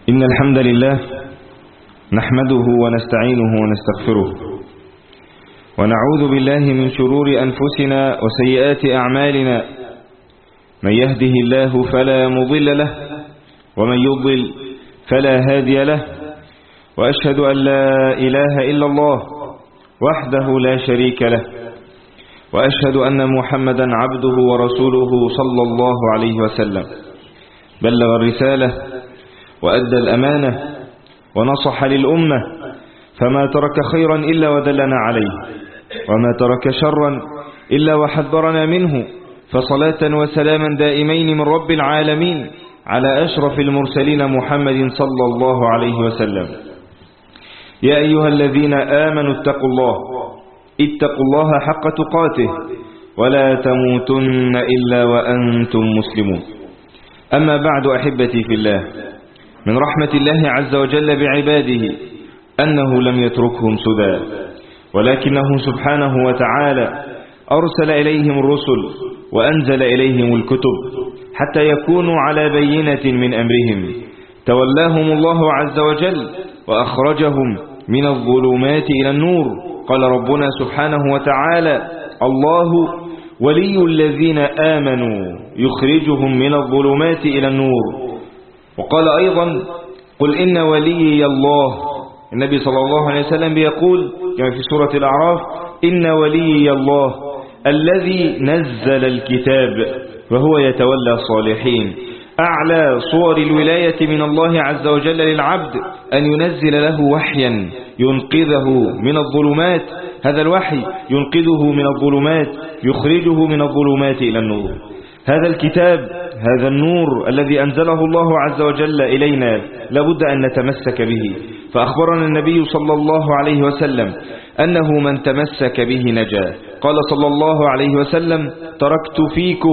إن الحمد لله نحمده ونستعينه ونستغفره ونعوذ بالله من شرور أنفسنا وسيئات أعمالنا. من يهده الله فلا مضل له ومن يضلل فلا هادي له، وأشهد أن لا إله إلا الله وحده لا شريك له، وأشهد أن محمدا عبده ورسوله صلى الله عليه وسلم. بلغ الرسالة وأدى الأمانة ونصح للأمة، فما ترك خيرا إلا ودلنا عليه، وما ترك شرا إلا وحذرنا منه. فصلاة وسلاما دائمين من رب العالمين على أشرف المرسلين محمد صلى الله عليه وسلم. يا أيها الذين آمنوا اتقوا الله حق تقاته ولا تموتن إلا وأنتم مسلمون. أما بعد، أحبتي في الله، من رحمة الله عز وجل بعباده أنه لم يتركهم سدى، ولكنه سبحانه وتعالى أرسل إليهم الرسل وأنزل إليهم الكتب حتى يكونوا على بينة من أمرهم. تولاهم الله عز وجل وأخرجهم من الظلمات إلى النور. قال ربنا سبحانه وتعالى: الله ولي الذين آمنوا يخرجهم من الظلمات إلى النور. وقال أيضا: قل إن وليي الله. النبي صلى الله عليه وسلم يقول كما في سورة الأعراف: إن وليي الله الذي نزل الكتاب وهو يتولى الصالحين. أعلى صور الولاية من الله عز وجل للعبد أن ينزل له وحيا ينقذه من الظلمات. هذا الوحي ينقذه من الظلمات، يخرجه من الظلمات إلى النور. هذا الكتاب، هذا النور الذي أنزله الله عز وجل إلينا لابد أن نتمسك به. فأخبرنا النبي صلى الله عليه وسلم أنه من تمسك به نجا. قال صلى الله عليه وسلم: تركت فيكم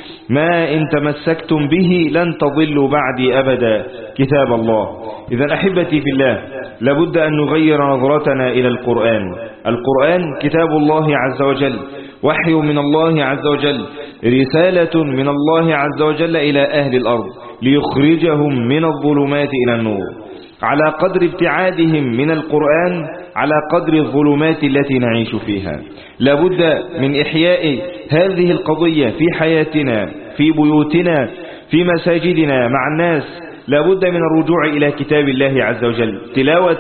ما إن تمسكتم به لن تضلوا بعدي أبدا، كتاب الله. إذا أحبتي في الله، لابد أن نغير نظرتنا إلى القرآن. القرآن كتاب الله عز وجل، وحي من الله عز وجل، رسالة من الله عز وجل إلى أهل الأرض ليخرجهم من الظلمات إلى النور. على قدر ابتعادهم من القرآن على قدر الظلمات التي نعيش فيها. لابد من إحياء هذه القضية في حياتنا، في بيوتنا، في مساجدنا، مع الناس. لابد من الرجوع إلى كتاب الله عز وجل تلاوة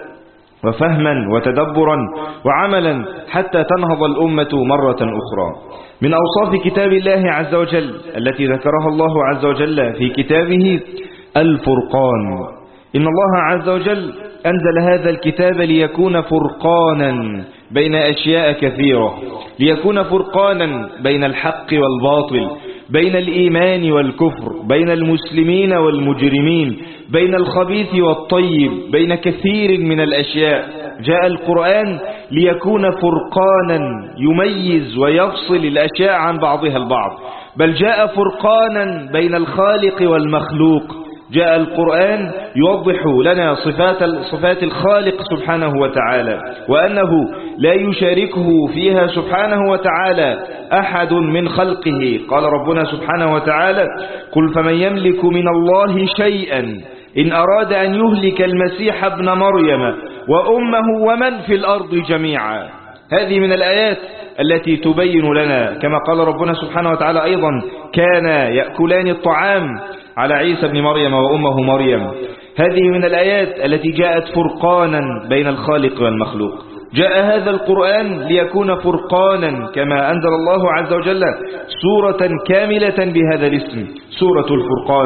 وفهما وتدبرا وعملا حتى تنهض الأمة مرة أخرى. من أوصاف كتاب الله عز وجل التي ذكرها الله عز وجل في كتابه الفرقان. إن الله عز وجل أنزل هذا الكتاب ليكون فرقانا بين أشياء كثيرة، ليكون فرقانا بين الحق والباطل، بين الإيمان والكفر، بين المسلمين والمجرمين، بين الخبيث والطيب، بين كثير من الأشياء. جاء القرآن ليكون فرقانا يميز ويفصل الأشياء عن بعضها البعض، بل جاء فرقانا بين الخالق والمخلوق. جاء القرآن يوضح لنا صفات الخالق سبحانه وتعالى، وأنه لا يشاركه فيها سبحانه وتعالى أحد من خلقه. قال ربنا سبحانه وتعالى: قل فمن يملك من الله شيئا إن أراد أن يهلك المسيح ابن مريم وأمه ومن في الأرض جميعا. هذه من الآيات التي تبين لنا، كما قال ربنا سبحانه وتعالى أيضا: كان يأكلان الطعام على عيسى بن مريم وأمه مريم. هذه من الآيات التي جاءت فرقانا بين الخالق والمخلوق. جاء هذا القرآن ليكون فرقانا، كما أنزل الله عز وجل سورة كاملة بهذا الاسم، سورة الفرقان.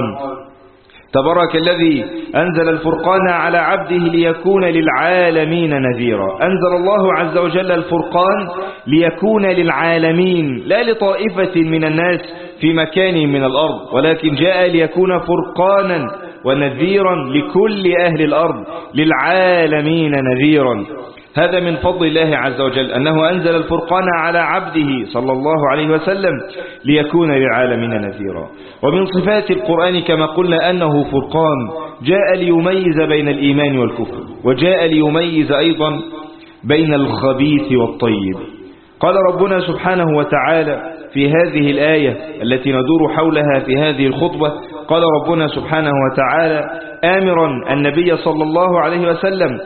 تبارك الذي أنزل الفرقان على عبده ليكون للعالمين نذيرا. أنزل الله عز وجل الفرقان ليكون للعالمين، لا لطائفة من الناس في مكان من الأرض، ولكن جاء ليكون فرقانا ونذيرا لكل أهل الأرض، للعالمين نذيرا. هذا من فضل الله عز وجل أنه أنزل الفرقان على عبده صلى الله عليه وسلم ليكون للعالمين نذيرا. ومن صفات القرآن كما قلنا أنه فرقان، جاء ليميز بين الإيمان والكفر، وجاء ليميز أيضا بين الخبيث والطيب. قال ربنا سبحانه وتعالى في هذه الآية التي ندور حولها في هذه الخطبة، قال ربنا سبحانه وتعالى: آمرا النبي صلى الله عليه وسلم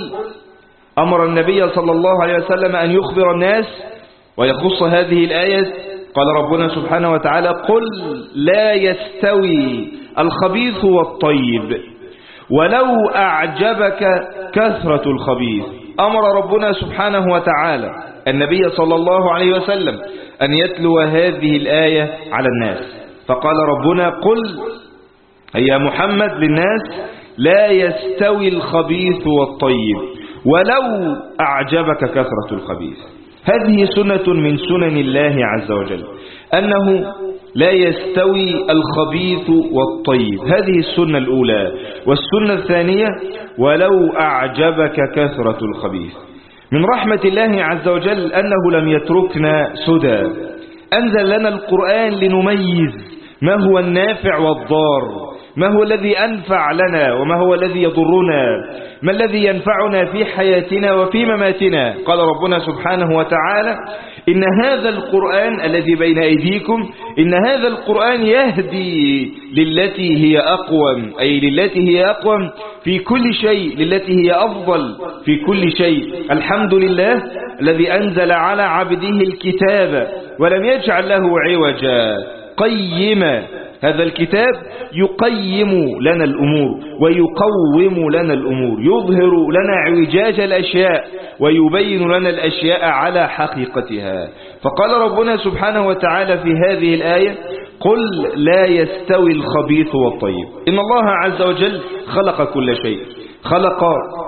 أمر النبي صلى الله عليه وسلم أن يخبر الناس ويخص هذه الآية. قال ربنا سبحانه وتعالى: قل لا يستوي الخبيث والطيب ولو أعجبك كثرة الخبيث. أمر ربنا سبحانه وتعالى النبي صلى الله عليه وسلم أن يتلو هذه الآية على الناس، فقال ربنا: قل يا محمد للناس لا يستوي الخبيث والطيب ولو أعجبك كثرة الخبيث. هذه سنة من سنن الله عز وجل، أنه لا يستوي الخبيث والطيب، هذه السنة الأولى. والسنة الثانية: ولو أعجبك كثرة الخبيث. من رحمة الله عز وجل أنه لم يتركنا سدى، أنزل لنا القرآن لنميز ما هو النافع والضار، ما هو الذي أنفع لنا وما هو الذي يضرنا، ما الذي ينفعنا في حياتنا وفي مماتنا. قال ربنا سبحانه وتعالى: إن هذا القرآن الذي بين أيديكم إن هذا القرآن يهدي للتي هي أقوم، أي للتي هي أقوم في كل شيء، للتي هي أفضل في كل شيء. الحمد لله الذي أنزل على عبده الكتاب ولم يجعل له عوجا قيما. هذا الكتاب يقيم لنا الأمور ويقوم لنا الأمور، يظهر لنا اعوجاج الأشياء ويبين لنا الأشياء على حقيقتها. فقال ربنا سبحانه وتعالى في هذه الآية: قل لا يستوي الخبيث والطيب. إن الله عز وجل خلق كل شيء، خلق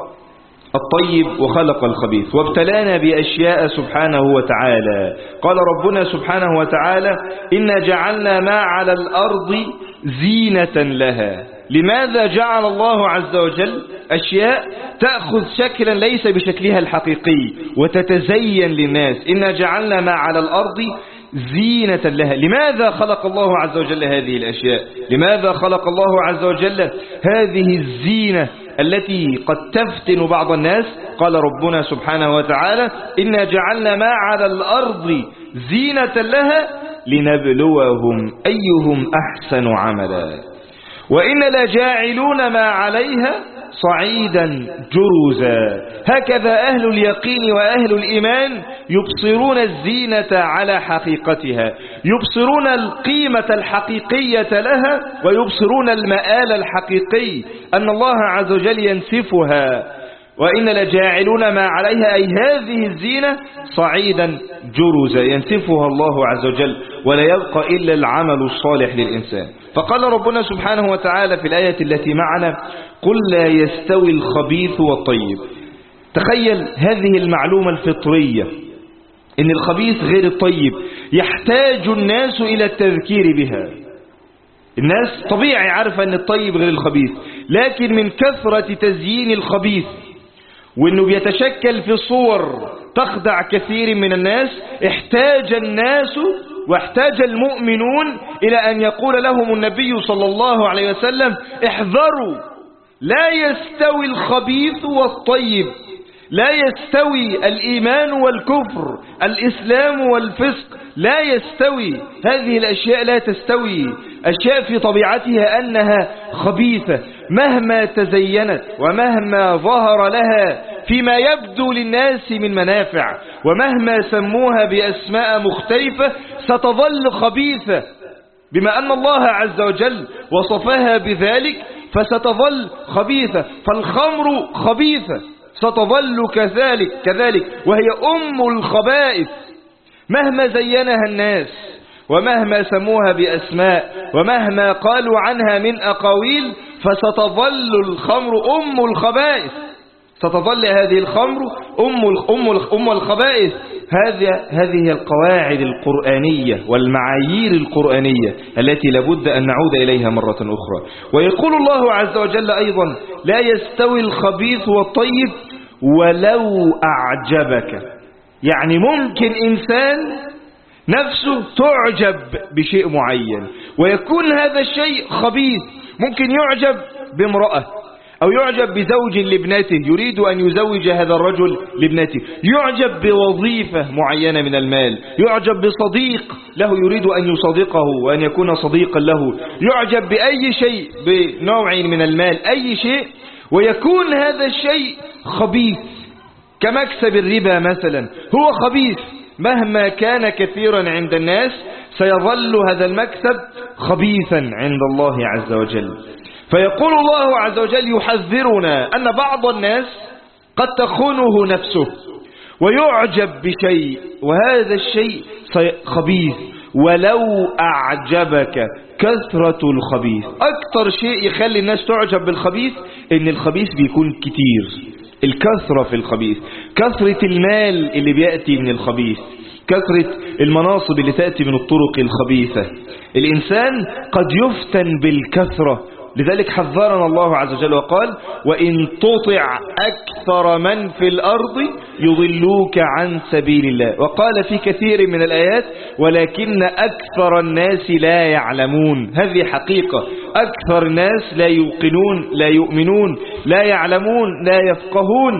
الطيب وخلق الخبيث، وابتلانا بأشياء سبحانه وتعالى. قال ربنا سبحانه وتعالى: إنا جعلنا ما على الأرض زينة لها. لماذا جعل الله عز وجل أشياء تأخذ شكلا ليس بشكلها الحقيقي وتتزين للناس؟ إنا جعلنا ما على الأرض زينة لها. لماذا خلق الله عز وجل هذه الأشياء؟ لماذا خلق الله عز وجل هذه الزينة التي قد تفتن بعض الناس؟ قال ربنا سبحانه وتعالى: إنا جعلنا ما على الأرض زينة لها لنبلوهم أيهم أحسن عملا وإن لجاعلون ما عليها صعيدا جرزا. هكذا أهل اليقين وأهل الإيمان يبصرون الزينة على حقيقتها، يبصرون القيمة الحقيقية لها ويبصرون المآل الحقيقي أن الله عز وجل ينسفها. وإن لجاعلون ما عليها أي هذه الزينة صعيدا جرزا، ينسفها الله عز وجل ولا يبقى إلا العمل الصالح للإنسان. فقال ربنا سبحانه وتعالى في الآية التي معنا: قل لا يستوي الخبيث والطيب. تخيل هذه المعلومة الفطرية، إن الخبيث غير الطيب يحتاج الناس إلى التذكير بها. الناس طبيعي عارفة أن الطيب غير الخبيث، لكن من كثرة تزيين الخبيث وأنه بيتشكل في صور تخدع كثير من الناس، احتاج الناس واحتاج المؤمنون إلى أن يقول لهم النبي صلى الله عليه وسلم: احذروا، لا يستوي الخبيث والطيب، لا يستوي الإيمان والكفر، الإسلام والفسق، لا يستوي. هذه الأشياء لا تستوي. أشياء في طبيعتها أنها خبيثة مهما تزينت ومهما ظهر لها فيما يبدو للناس من منافع، ومهما سموها بأسماء مختلفة ستظل خبيثة، بما أن الله عز وجل وصفها بذلك فستظل خبيثة. فالخمر خبيثة ستظل كذلك وهي أم الخبائث مهما زينها الناس ومهما سموها بأسماء ومهما قالوا عنها من أقاويل، فستظل الخمر أم الخبائث، ستظل هذه الخمر أم الخبائث. هذه القواعد القرآنية والمعايير القرآنية التي لابد أن نعود إليها مرة أخرى. ويقول الله عز وجل أيضا: لا يستوي الخبيث والطيب ولو أعجبك. يعني ممكن إنسان نفسه تعجب بشيء معين ويكون هذا الشيء خبيث. ممكن يعجب بامرأة أو يعجب بزوج لابنته يريد أن يزوج هذا الرجل لابنته، يعجب بوظيفة معينة من المال، يعجب بصديق له يريد أن يصدقه وأن يكون صديقا له، يعجب بأي شيء بنوع من المال، أي شيء، ويكون هذا الشيء خبيث كمكسب الربا مثلا، هو خبيث مهما كان كثيرا عند الناس سيظل هذا المكسب خبيثا عند الله عز وجل. فيقول الله عز وجل يحذرنا أن بعض الناس قد تخونه نفسه ويعجب بشيء وهذا الشيء خبيث، ولو أعجبك كثرة الخبيث. أكثر شيء يخلي الناس تعجب بالخبيث إن الخبيث بيكون كتير، الكثرة في الخبيث، كثرة المال اللي بيأتي من الخبيث، كثرة المناصب اللي تأتي من الطرق الخبيثة. الإنسان قد يفتن بالكثرة، لذلك حذرنا الله عز وجل وقال وإن تطع أكثر من في الأرض يضلوك عن سبيل الله، وقال في كثير من الآيات ولكن أكثر الناس لا يعلمون. هذه حقيقة، أكثر الناس لا يوقنون، لا يؤمنون، لا يعلمون، لا يفقهون.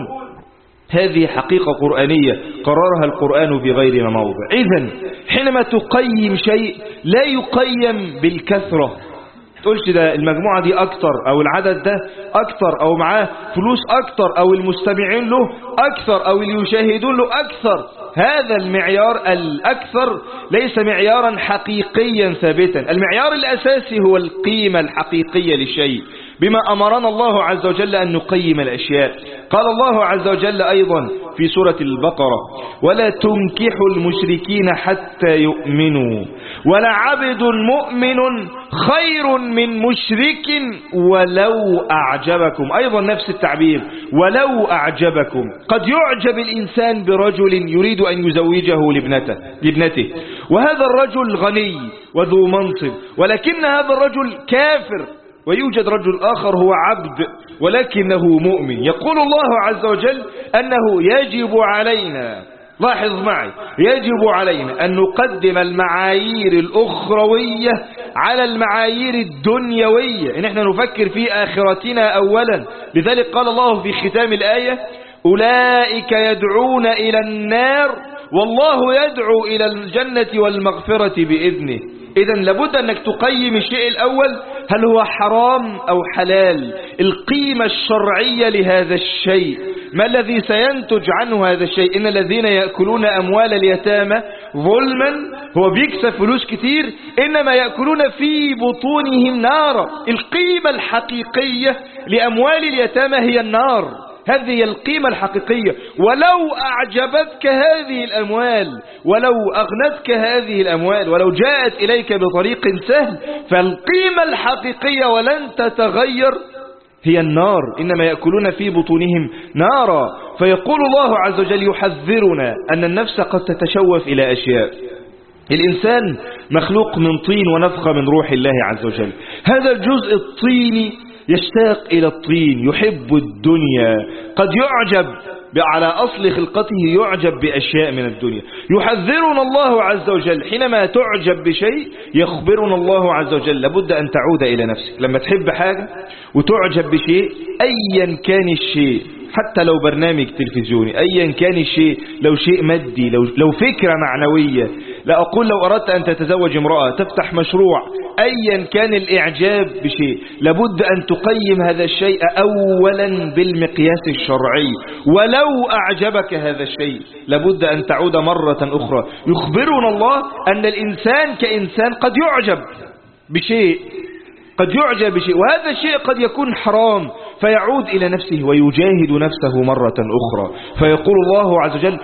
هذه حقيقة قرآنية قررها القرآن في غير موضع. إذن حينما تقيم شيء لا يقيم بالكثرة، تقولش ده المجموعة دي أكتر أو العدد ده أكتر أو معاه فلوس أكتر أو المستمعين له أكثر أو اللي يشاهدون له أكثر. هذا المعيار الأكثر ليس معيارا حقيقيا ثابتا. المعيار الأساسي هو القيمة الحقيقية للشيء، بما أمرنا الله عز وجل أن نقيم الأشياء. قال الله عز وجل أيضا في سورة البقرة ولا تنكحوا المشركين حتى يؤمنوا ولعبد مؤمن خير من مشرك ولو أعجبكم. أيضا نفس التعبير ولو أعجبكم. قد يعجب الإنسان برجل يريد أن يزوجه لابنته وهذا الرجل غني وذو منصب، ولكن هذا الرجل كافر، ويوجد رجل آخر هو عبد ولكنه مؤمن. يقول الله عز وجل أنه يجب علينا، لاحظ معي، يجب علينا أن نقدم المعايير الأخروية على المعايير الدنيوية، إن احنا نفكر في آخرتنا أولا. لذلك قال الله في ختام الآية أولئك يدعون إلى النار والله يدعو إلى الجنة والمغفرة بإذنه. إذن لابد أنك تقيم الشيء الأول، هل هو حرام أو حلال؟ القيمة الشرعية لهذا الشيء، ما الذي سينتج عنه هذا الشيء؟ إن الذين يأكلون أموال اليتامى ظلما، هو بيكسب فلوس كتير، إنما يأكلون في بطونهم نارا. القيمة الحقيقية لأموال اليتامى هي النار، هذه القيمة الحقيقية. ولو أعجبتك هذه الأموال، ولو أغنتك هذه الأموال، ولو جاءت إليك بطريق سهل، فالقيمة الحقيقية ولن تتغير هي النار، إنما يأكلون في بطونهم نارا. فيقول الله عز وجل يحذرنا أن النفس قد تتشوف إلى أشياء. الإنسان مخلوق من طين ونفخة من روح الله عز وجل، هذا الجزء الطيني يشتاق إلى الطين، يحب الدنيا، قد يعجب على أصل خلقته، يعجب بأشياء من الدنيا. يحذرنا الله عز وجل حينما تعجب بشيء، يخبرنا الله عز وجل لابد أن تعود إلى نفسك. لما تحب حاجة وتعجب بشيء أيا كان الشيء، حتى لو برنامج تلفزيوني، أيا كان الشيء، لو شيء مادي، لو فكرة معنوية، لا أقول لو أردت أن تتزوج امرأة، تفتح مشروع، أيا كان الإعجاب بشيء، لابد أن تقيم هذا الشيء أولا بالمقياس الشرعي. ولو أعجبك هذا الشيء لابد أن تعود مرة أخرى. يخبرنا الله أن الإنسان كإنسان قد يعجب بشيء، وهذا الشيء قد يكون حرام، فيعود إلى نفسه ويجاهد نفسه مرة أخرى. فيقول الله عز وجل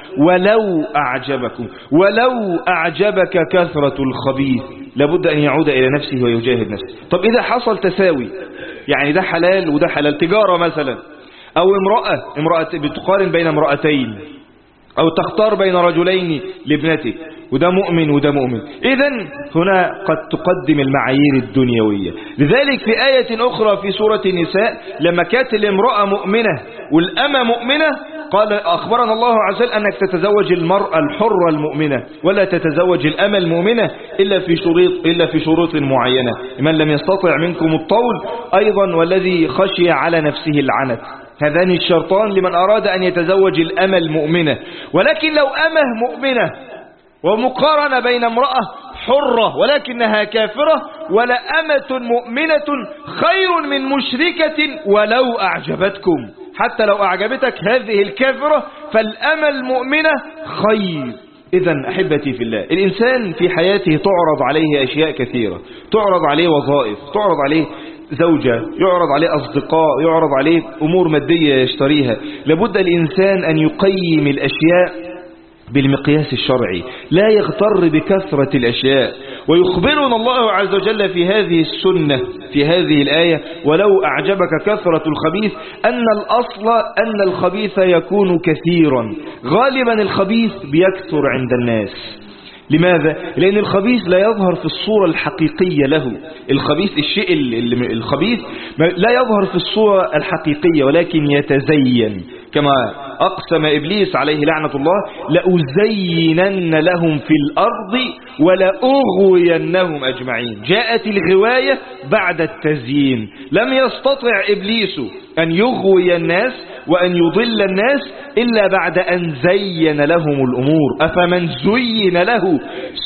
ولو أعجبك كثرة الخبيث، لابد أن يعود إلى نفسه ويجاهد نفسه. طب إذا حصل تساوي، يعني ده حلال وده حلال، تجارة مثلا، أو امرأة بتقارن بين امرأتين، أو تختار بين رجلين لابنتك، وده مؤمن وده مؤمن. إذن هنا قد تقدم المعايير الدنيوية. لذلك في آية أخرى في سورة النساء لما كانت الامرأة مؤمنة والأمة مؤمنة قال أخبرنا الله عز وجل أنك تتزوج المرأة الحرة المؤمنة ولا تتزوج الأمة المؤمنة إلا في شروط معينة. من لم يستطع منكم الطول أيضا والذي خشي على نفسه العنت. هذان الشرطان لمن أراد أن يتزوج الأمة المؤمنة. ولكن لو أمة مؤمنة ومقارنة بين امرأة حرة ولكنها كافرة ولا أمة مؤمنة خير من مشركة ولو أعجبتكم. حتى لو أعجبتك هذه الكافرة فالأمة المؤمنة خير. إذن أحبتي في الله، الإنسان في حياته تعرض عليه أشياء كثيرة، تعرض عليه وظائف، تعرض عليه زوجة، يعرض عليه أصدقاء، يعرض عليه أمور مادية يشتريها. لابد الإنسان أن يقيم الأشياء بالمقياس الشرعي، لا يغتر بكثرة الأشياء. ويخبرنا الله عز وجل في هذه السنة في هذه الآية ولو أعجبك كثرة الخبيث أن الأصل أن الخبيث يكون كثيرا. غالبا الخبيث بيكثر عند الناس. لماذا؟ لأن الخبيث لا يظهر في الصورة الحقيقية له. الخبيث الشيء الخبيث لا يظهر في الصورة الحقيقية ولكن يتزين، كما أقسم إبليس عليه لعنة الله لأزينن لهم في الأرض ولأغوينهم أجمعين. جاءت الغواية بعد التزيين. لم يستطع إبليس أن يغوي الناس وأن يضل الناس إلا بعد أن زين لهم الأمور. أفمن زين له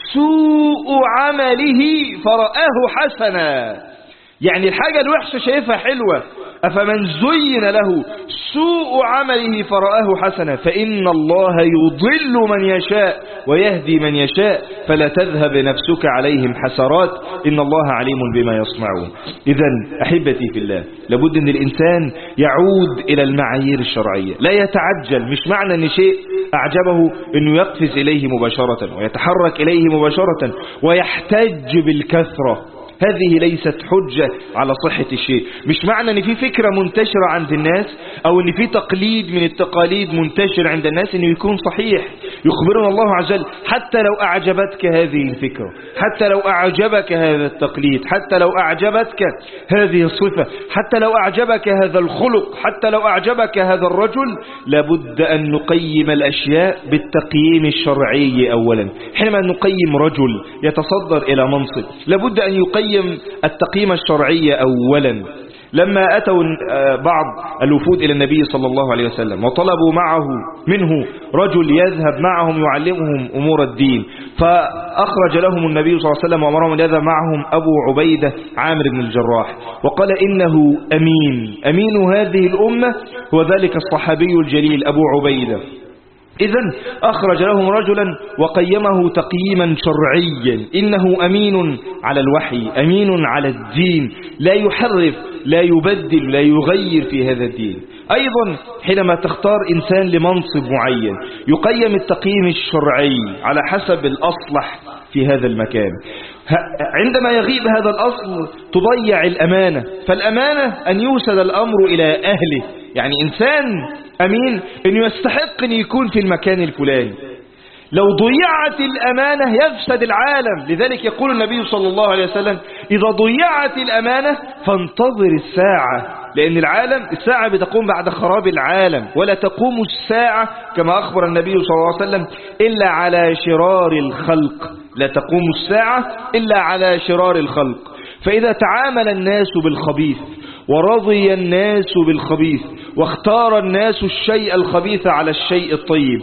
سوء عمله فرآه حسنا، يعني الحاجة الوحشة شايفها حلوة. أفمن زين له سوء عمله فرآه حسنا فإن الله يضل من يشاء ويهدي من يشاء فلا تذهب نفسك عليهم حسرات إن الله عليم بما يصنعون. إذن أحبتي في الله، لابد أن الإنسان يعود إلى المعايير الشرعية، لا يتعجل. مش معنى أن شيء أعجبه أنه يقفز إليه مباشرة ويتحرك إليه مباشرة ويحتج بالكثرة. هذه ليست حجة على صحة الشيء. مش معنى ان في فكرة منتشرة عند الناس او ان في تقليد من التقاليد منتشر عند الناس انه يكون صحيح. يخبرنا الله عز وجل حتى لو اعجبتك هذه الفكرة، حتى لو اعجبك هذا التقليد، حتى لو اعجبتك هذه الصفة، حتى لو اعجبك هذا الخلق، حتى لو اعجبك هذا الرجل، لابد ان نقيم الاشياء بالتقييم الشرعي اولا. حينما نقيم رجل يتصدر الى منصب لابد ان يقيم التقييم الشرعي أولا. لما أتوا بعض الوفود إلى النبي صلى الله عليه وسلم وطلبوا منه رجل يذهب معهم يعلمهم أمور الدين، فأخرج لهم النبي صلى الله عليه وسلم وأمرهم أن يذهب معهم أبو عبيدة عامر بن الجراح، وقال إنه أمين هذه الأمة هو ذلك الصحابي الجليل أبو عبيدة. إذن أخرج لهم رجلا وقيمه تقييما شرعيا، إنه أمين على الوحي، أمين على الدين، لا يحرف، لا يبدل، لا يغير في هذا الدين. أيضا حينما تختار إنسان لمنصب معين يقيم التقييم الشرعي على حسب الأصلح في هذا المكان. عندما يغيب هذا الأصل تضيع الأمانة، فالأمانة أن يوصل الأمر إلى أهله. يعني إنسان أمين أنه يستحق أن يكون في المكان الفلاني. لو ضيعت الأمانة يفسد العالم. لذلك يقول النبي صلى الله عليه وسلم إذا ضيعت الأمانة فانتظر الساعة، لأن الساعة بتقوم بعد خراب العالم، ولا تقوم الساعة كما أخبر النبي صلى الله عليه وسلم إلا على شرار الخلق. لا تقوم الساعة إلا على شرار الخلق. فإذا تعامل الناس بالخبيث ورضي الناس بالخبيث واختار الناس الشيء الخبيث على الشيء الطيب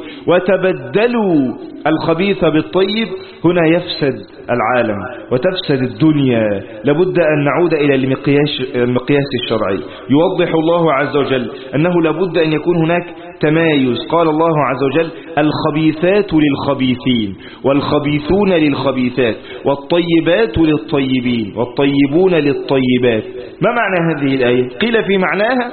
وتبدلوا الخبيث بالطيب، هنا يفسد العالم وتفسد الدنيا. لابد أن نعود إلى المقياس الشرعي. يوضح الله عز وجل أنه لابد أن يكون هناك تمايز. قال الله عز وجل الخبيثات للخبيثين والخبيثون للخبيثات والطيبات للطيبين والطيبون للطيبات. ما معنى هذه الآية؟ قيل في معناها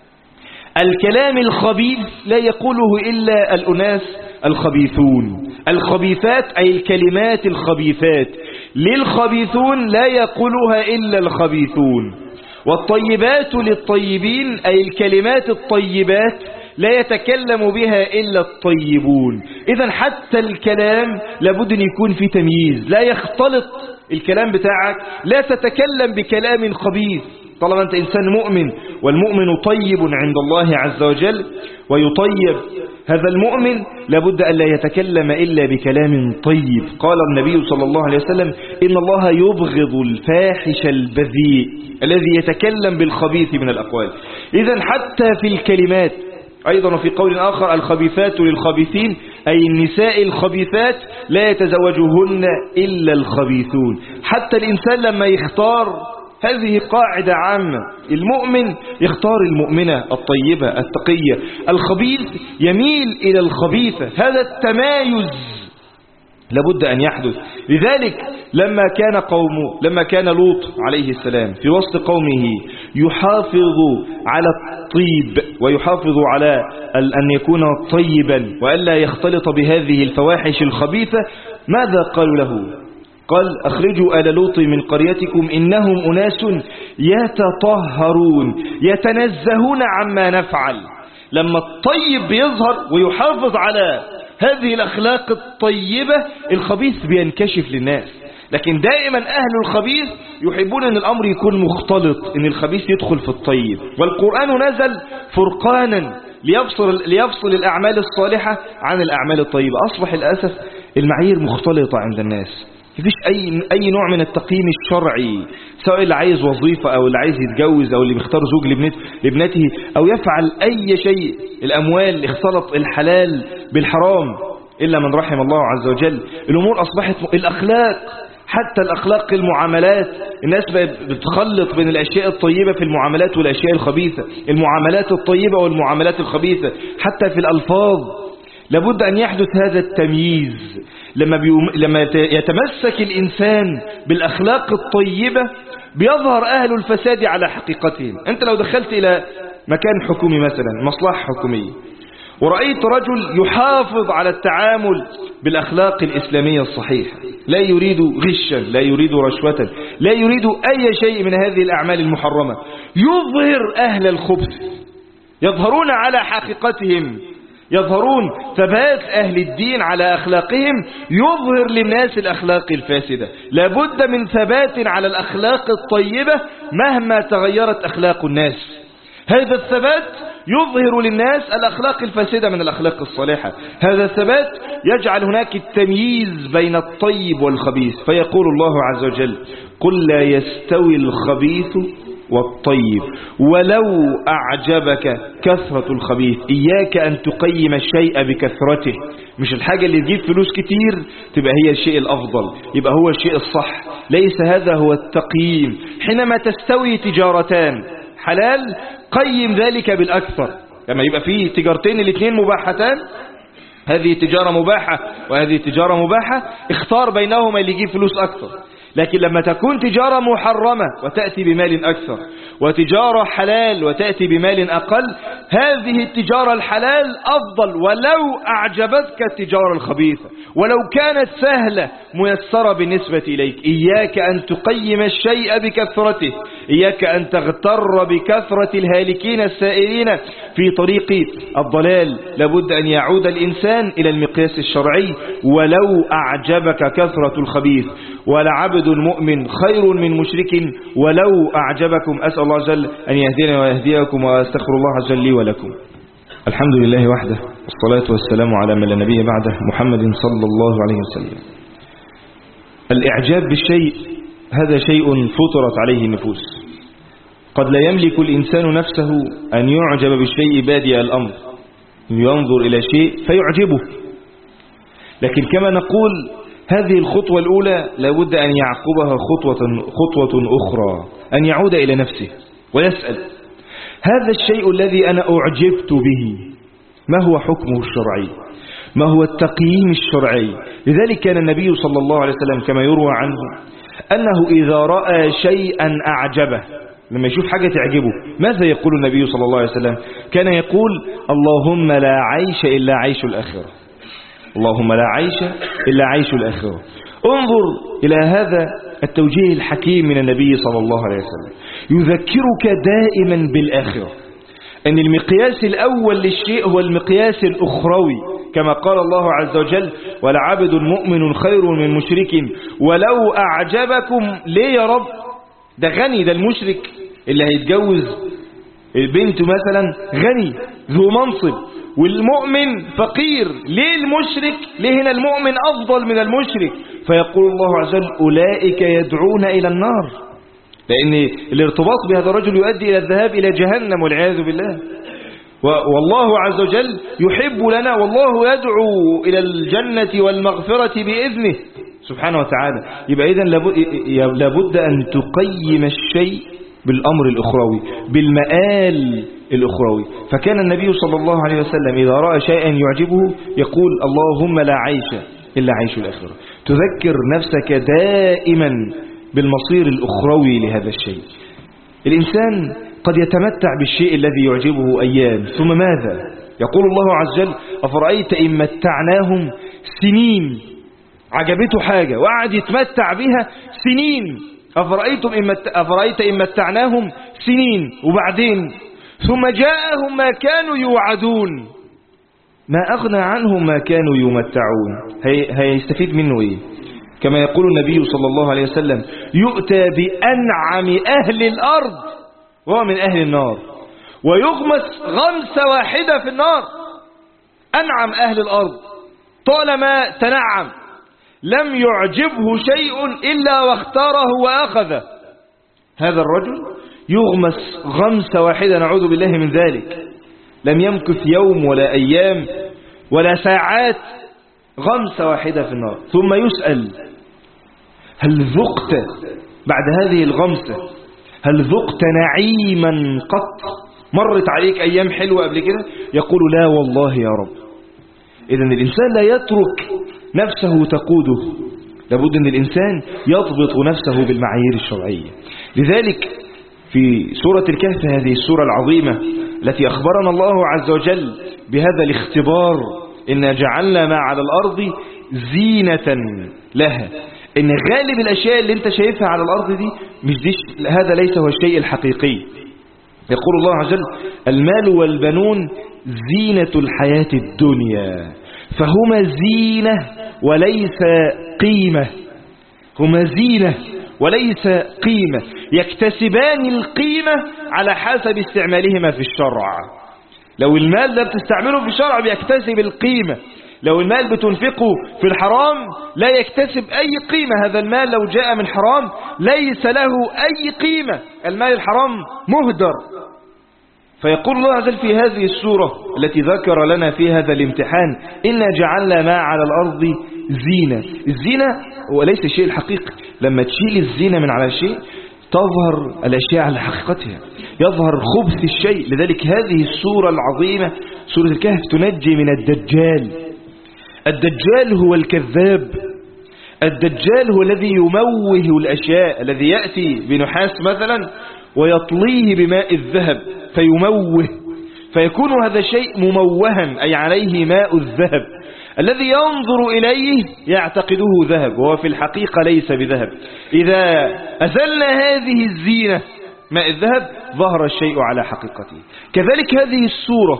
الكلام الخبيث لا يقوله إلا الأناس الخبيثون، الخبيثات أي الكلمات الخبيثات، للخبيثون لا يقولها إلا الخبيثون، والطيبات للطيبين أي الكلمات الطيبات لا يتكلم بها إلا الطيبون. إذن حتى الكلام لابد أن يكون فيه تمييز، لا يختلط الكلام بتاعك، لا تتكلم بكلام خبيث طالما أنت إنسان مؤمن، والمؤمن طيب عند الله عز وجل ويطيب هذا المؤمن، لابد أن لا يتكلم إلا بكلام طيب. قال النبي صلى الله عليه وسلم إن الله يبغض الفاحش البذيء الذي يتكلم بالخبيث من الأقوال. إذن حتى في الكلمات أيضا في قول آخر الخبيثات للخبيثين، أي النساء الخبيثات لا يتزوجهن إلا الخبيثون. حتى الإنسان لما يختار، هذه قاعدة عامة، المؤمن يختار المؤمنة الطيبة التقية، الخبيث يميل إلى الخبيثة. هذا التمايز لابد أن يحدث. لذلك لما كان لوط عليه السلام في وسط قومه يحافظ على الطيب ويحافظ على أن يكون طيبا وألا يختلط بهذه الفواحش الخبيثة، ماذا قالوا له؟ قال أخرجوا آل لوط من قريتكم إنهم أناس يتطهرون يتنزهون عما نفعل. لما الطيب بيظهر ويحافظ على هذه الأخلاق الطيبة، الخبيث بينكشف للناس. لكن دائما أهل الخبيث يحبون أن الأمر يكون مختلط، أن الخبيث يدخل في الطيب. والقرآن نزل فرقانا ليفصل الأعمال الصالحة عن الأعمال الطيبة. أصبح للأسف المعايير مختلطة عند الناس، مفيش أي نوع من التقييم الشرعي، سواء اللي عايز وظيفة أو اللي عايز يتجوز أو اللي بيختار زوج لابنته أو يفعل أي شيء. الأموال اختلط الحلال بالحرام إلا من رحم الله عز وجل. الأمور أصبحت الأخلاق، حتى الأخلاق المعاملات، الناس بتخلط بين الأشياء الطيبة في المعاملات والأشياء الخبيثة، المعاملات الطيبة والمعاملات الخبيثة. حتى في الألفاظ لابد أن يحدث هذا التمييز. لما يتمسك الإنسان بالأخلاق الطيبة بيظهر أهل الفساد على حقيقتهم. أنت لو دخلت إلى مكان حكومي مثلا، مصلحة حكومية، ورأيت رجل يحافظ على التعامل بالأخلاق الإسلامية الصحيحة، لا يريد غشا، لا يريد رشوة، لا يريد أي شيء من هذه الأعمال المحرمة، يظهر أهل الخبث، يظهرون على حقيقتهم، يظهرون ثبات أهل الدين على أخلاقهم، يظهر للناس الأخلاق الفاسدة. لابد من ثبات على الأخلاق الطيبة مهما تغيرت أخلاق الناس. هذا الثبات يظهر للناس الأخلاق الفاسدة من الأخلاق الصالحة. هذا الثبات يجعل هناك التمييز بين الطيب والخبيث. فيقول الله عز وجل قل لا يستوي الخبيث والطيب ولو أعجبك كثرة الخبيث. إياك أن تقيم الشيء بكثرته، مش الحاجة اللي تجيب فلوس كتير تبقى هي الشيء الأفضل، يبقى هو الشيء الصح. ليس هذا هو التقييم. حينما تستوي تجارتان حلال قيم ذلك بالأكثر. لما يبقى فيه تجارتين الاثنين مباحتان، هذه تجارة مباحة وهذه تجارة مباحة، اختار بينهما اللي يجيب فلوس أكثر. لكن لما تكون تجارة محرمة وتأتي بمال أكثر، وتجارة حلال وتأتي بمال أقل، هذه التجارة الحلال أفضل ولو أعجبتك التجارة الخبيثة، ولو كانت سهلة ميسرة بالنسبة إليك. إياك أن تقيم الشيء بكثرته، إياك أن تغتر بكثرة الهالكين السائرين في طريق الضلال. لابد أن يعود الإنسان إلى المقياس الشرعي. ولو أعجبك كثرة الخبيث ولعبد المؤمن خير من مشرك ولو أعجبكم. أسأل الله جل أن يهدينا ويهديكم، وأستغفر الله جل لي ولكم. الحمد لله وحده، والصلاة والسلام على من لا نبي بعده، محمد صلى الله عليه وسلم. الإعجاب بالشيء هذا شيء فطرت عليه النفوس. قد لا يملك الإنسان نفسه أن يعجب بالشيء بادئ الأمر، ينظر إلى شيء فيعجبه. لكن كما نقول هذه الخطوة الأولى لابد أن يعقبها خطوة أخرى، أن يعود إلى نفسه ويسأل هذا الشيء الذي أنا أعجبت به ما هو حكمه الشرعي، ما هو التقييم الشرعي. لذلك كان النبي صلى الله عليه وسلم كما يروى عنه أنه إذا رأى شيئا أعجبه، لما يشوف حاجة تعجبه ماذا يقول النبي صلى الله عليه وسلم؟ كان يقول اللهم لا عيش إلا عيش الآخرة، اللهم لا عيش إلا عيش الآخرة. انظر إلى هذا التوجيه الحكيم من النبي صلى الله عليه وسلم، يذكرك دائما بالآخرة. أن المقياس الأول للشيء هو المقياس الأخروي، كما قال الله عز وجل: ولعبد مؤمن خير من مشرك ولو أعجبكم. ليه يا رب؟ ده غني، ده المشرك اللي هيتجوز بنته مثلا غني ذو منصب، والمؤمن فقير. ليه المشرك؟ ليه هنا المؤمن أفضل من المشرك؟ فيقول الله عز وجل: أولئك يدعون إلى النار، لأن الارتباط بهذا الرجل يؤدي إلى الذهاب إلى جهنم والعياذ بالله. والله عز وجل يحب لنا، والله يدعو إلى الجنة والمغفرة بإذنه سبحانه وتعالى. يبقى إذن لابد أن تقيم الشيء بالأمر الأخروي، بالمآل الأخروي. فكان النبي صلى الله عليه وسلم إذا رأى شيئا يعجبه يقول: اللهم لا عيش إلا عيش الآخرة. تذكر نفسك دائما بالمصير الأخروي لهذا الشيء. الإنسان قد يتمتع بالشيء الذي يعجبه أيام، ثم ماذا؟ يقول الله عز وجل: أفرأيت إن متعناهم سنين. عجبته حاجة وقعد يتمتع بها سنين. أفرأيت إن متعناهم سنين، وبعدين ثم جاءهم ما كانوا يوعدون، ما أغنى عنهم ما كانوا يمتعون. هيستفيد منه إيه؟ كما يقول النبي صلى الله عليه وسلم: يؤتى بأنعم أهل الأرض وهو من أهل النار، ويغمس غمسة واحدة في النار. أنعم أهل الأرض طالما تنعم لم يعجبه شيء إلا واختاره وأخذه. هذا الرجل يغمس غمسة واحدة، نعوذ بالله من ذلك، لم يمكث يوم ولا أيام ولا ساعات، غمسة واحدة في النار. ثم يسأل: هل ذقت بعد هذه الغمسة، هل ذقت نعيما قط؟ مرت عليك أيام حلوة قبل كده؟ يقول: لا والله يا رب. إذن الإنسان لا يترك نفسه تقوده، لابد أن الإنسان يضبط نفسه بالمعايير الشرعية. لذلك في سورة الكهف، هذه السورة العظيمة التي أخبرنا الله عز وجل بهذا الاختبار: إن جعلنا ما على الأرض زينة لها. إن غالب الأشياء اللي انت شايفها على الأرض دي مش دي، هذا ليس هو الشيء الحقيقي. يقول الله عز وجل: المال والبنون زينة الحياة الدنيا، فهما زينة وليس قيمة. هما زينة وليس قيمة، يكتسبان القيمة على حسب استعمالهما في الشرع. لو المال ده بتستعمله في الشرع بيكتسب القيمة، لو المال بتنفقه في الحرام لا يكتسب أي قيمة. هذا المال لو جاء من حرام ليس له أي قيمة، المال الحرام مهدر. فيقول الله عز وجل في هذه السورة التي ذكر لنا في هذا الامتحان: إنا جعلنا ما على الأرض زينة. الزينة وليس الشيء الحقيقي. لما تشيل الزينة من على شيء تظهر الأشياء على حقيقتها، يظهر خبث الشيء. لذلك هذه السورة العظيمة سورة الكهف تنجي من الدجال. الدجال هو الكذاب، الدجال هو الذي يموه الأشياء، الذي يأتي بنحاس مثلا ويطليه بماء الذهب فيموه، فيكون هذا شيء مموها، أي عليه ماء الذهب. الذي ينظر إليه يعتقده ذهب وهو في الحقيقة ليس بذهب. إذا أزلنا هذه الزينة ماء الذهب ظهر الشيء على حقيقته. كذلك هذه السورة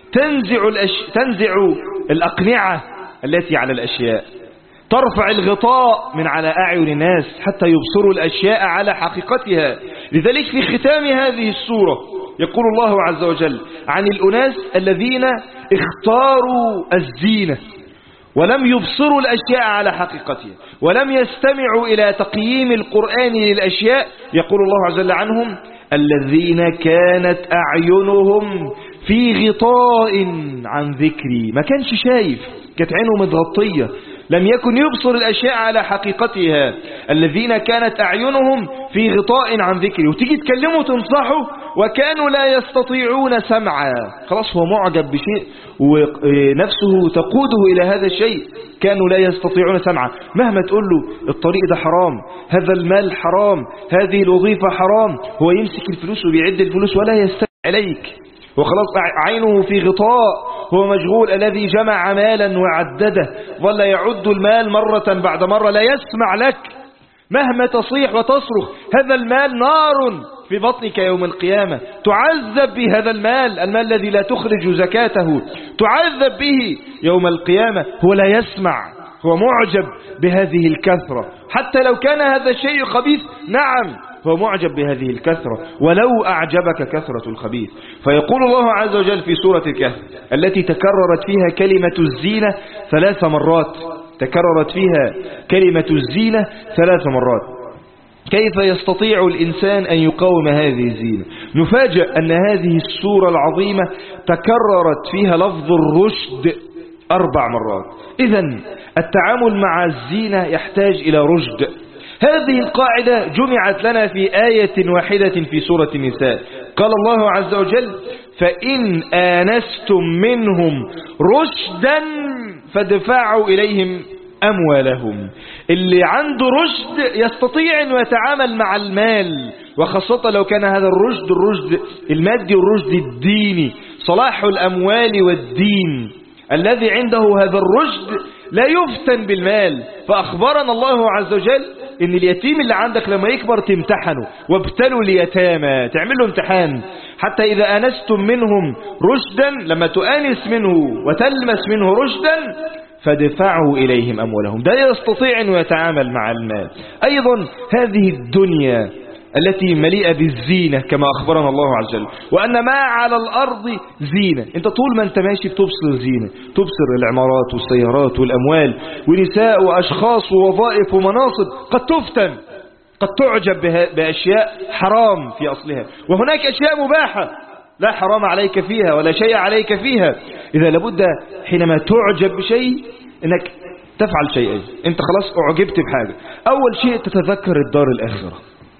تنزع الأقنعة التي على الأشياء، ترفع الغطاء من على أعين الناس حتى يبصروا الأشياء على حقيقتها. لذلك في ختام هذه السورة يقول الله عز وجل عن الأناس الذين اختاروا الزينة ولم يبصروا الأشياء على حقيقتها ولم يستمعوا إلى تقييم القرآن للأشياء. يقول الله عز وجل عنهم: الذين كانت أعينهم في غطاء عن ذكري. ما كانش شايف، كانت عينه متغطية، لم يكن يبصر الأشياء على حقيقتها. الذين كانت أعينهم في غطاء عن ذكري. وتيجي تكلمه تنصحه وكانوا لا يستطيعون سمعا. خلاص هو معجب بشيء ونفسه تقوده إلى هذا الشيء، كانوا لا يستطيعون سمعا. مهما تقول له الطريق ده حرام، هذا المال حرام، هذه الوظيفة حرام، هو يمسك الفلوس وبيعد الفلوس ولا يستمع إليك. وخلاص عينه في غطاء، هو مشغول. الذي جمع مالا وعدده ظل يعد المال مرة بعد مرة لا يسمع لك. مهما تصيح وتصرخ هذا المال نار في بطنك يوم القيامة، تعذب بهذا المال الذي لا تخرج زكاته، تعذب به يوم القيامة. هو لا يسمع، هو معجب بهذه الكثرة، حتى لو كان هذا الشيء خبيث، نعم هو معجب بهذه الكثرة ولو أعجبك كثرة الخبيث. فيقول الله عز وجل في سورة الكهف التي تكررت فيها كلمة الزينة 3 مرات، تكررت فيها كلمة الزينة 3 مرات. كيف يستطيع الإنسان أن يقاوم هذه الزينة؟ نفاجأ أن هذه السورة العظيمة تكررت فيها لفظ الرشد 4 مرات. إذن التعامل مع الزينة يحتاج إلى رشد. هذه القاعدة جمعت لنا في آية واحدة في سورة النساء. قال الله عز وجل: فإن آنستم منهم رشدا فادفعوا إليهم أموالهم. اللي عنده رشد يستطيع أن يتعامل مع المال، وخاصة لو كان هذا الرشد المادي والرشد الديني، صلاح الأموال والدين. الذي عنده هذا الرشد لا يفتن بالمال. فأخبرنا الله عز وجل إن اليتيم اللي عندك لما يكبر تمتحنه، وابتلوا اليتامى، تعمل له امتحان حتى إذا آنستم منهم رشدا، لما تؤانس منه وتلمس منه رشدا فادفعوا إليهم أموالهم. ده يستطيع أن يتعامل مع المال. أيضا هذه الدنيا التي مليئة بالزينة كما أخبرنا الله عز وجل، وأن ما على الأرض زينة. أنت طول ما أنت ماشي بتبصر زينة، تبصر العمارات والسيارات والأموال ونساء وأشخاص ووظائف ومناصب، قد تفتن، قد تعجب بأشياء حرام في أصلها، وهناك أشياء مباحة لا حرام عليك فيها ولا شيء عليك فيها. إذا لابد حينما تعجب بشيء أنك تفعل شيئين. أنت خلاص أعجبت بحاجة، أول شيء تتذكر الدار الآخرة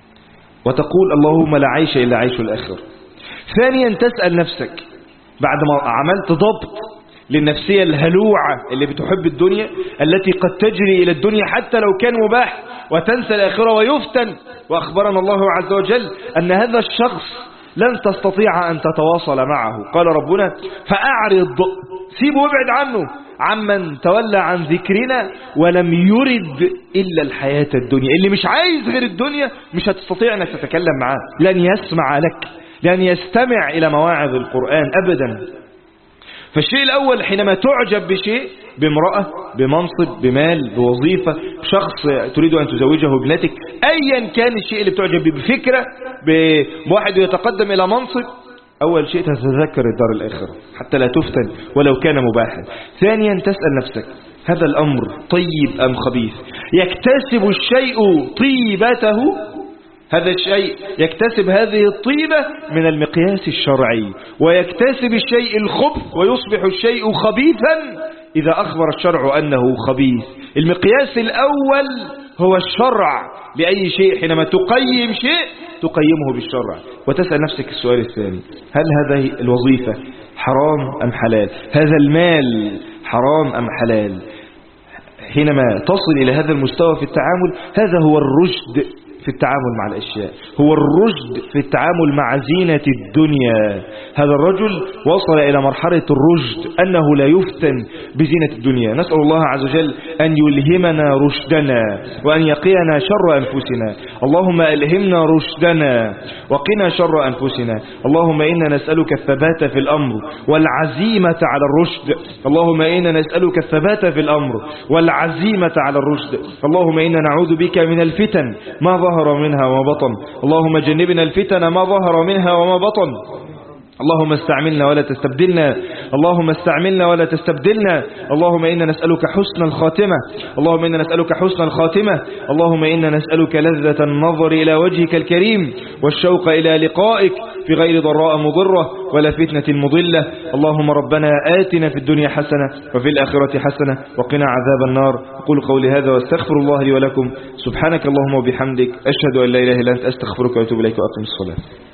وتقول اللهم لا عيش إلا عيش الآخرة. ثانيا تسأل نفسك بعد ما عملت ضبط للنفسية الهلوعة اللي بتحب الدنيا، التي قد تجري إلى الدنيا حتى لو كان مباح، وتنسى الآخرة ويفتن. وأخبرنا الله عز وجل أن هذا الشخص لن تستطيع أن تتواصل معه. قال ربنا: فأعرض، سيبه وابعد عنه، عمن تولى عن ذكرنا ولم يرد إلا الحياة الدنيا. اللي مش عايز غير الدنيا مش هتستطيع أنك تتكلم معاه، لن يسمع لك، لن يستمع إلى مواعظ القرآن أبدا. فالشيء الأول حينما تعجب بشيء، بامرأة، بمنصب، بمال، بوظيفة، شخص تريد أن تزوجه ابنتك، أيا كان الشيء اللي بتعجب به، بفكرة، بواحد يتقدم إلى منصب، أول شيء تتذكر الدار الآخرة حتى لا تفتن ولو كان مباحا. ثانيا تسأل نفسك هذا الأمر طيب أم خبيث؟ يكتسب الشيء طيبته، هذا الشيء يكتسب هذه الطيبة من المقياس الشرعي، ويكتسب الشيء الخبث ويصبح الشيء خبيثا إذا أخبر الشرع أنه خبيث. المقياس الأول هو الشرع لأي شيء. حينما تقيم شيء تقيمه بالشرع. وتسأل نفسك السؤال الثاني: هل هذه الوظيفة حرام أم حلال؟ هذا المال حرام أم حلال؟ حينما تصل إلى هذا المستوى في التعامل، هذا هو الرشد في التعامل مع الأشياء، هو الرشد في التعامل مع زينة الدنيا. هذا الرجل وصل إلى مرحلة الرشد أنه لا يفتن بزينة الدنيا. نسأل الله عز وجل أن يلهمنا رشدنا وأن يقينا شر أنفسنا. اللهم ألهمنا رشدنا وقنا شر أنفسنا. اللهم إنا نسألك الثبات في الأمر والعزيمة على الرشد. اللهم إنا نسألك الثبات في الأمر والعزيمة على الرشد. اللهم إنا نعوذ بك من الفتن ما ظهر منها وما بطن. اللهم جنبنا الفتن ما ظهر منها وما بطن. اللهم استعملنا ولا تستبدلنا. اللهم استعملنا ولا تستبدلنا. اللهم إنا نسألك حسن الخاتمة. اللهم إنا نسألك حسن الخاتمة. اللهم إنا نسألك لذة النظر إلى وجهك الكريم والشوق إلى لقائك في غير ضراء مضرة ولا فتنة مضلة. اللهم ربنا آتنا في الدنيا حسنة وفي الآخرة حسنة وقنا عذاب النار. أقول قولي هذا واستغفر الله لي ولكم. سبحانك اللهم وبحمدك، أشهد أن لا إله إلا أنت، أستغفرك وأتوب إليك وأقم الصلاة.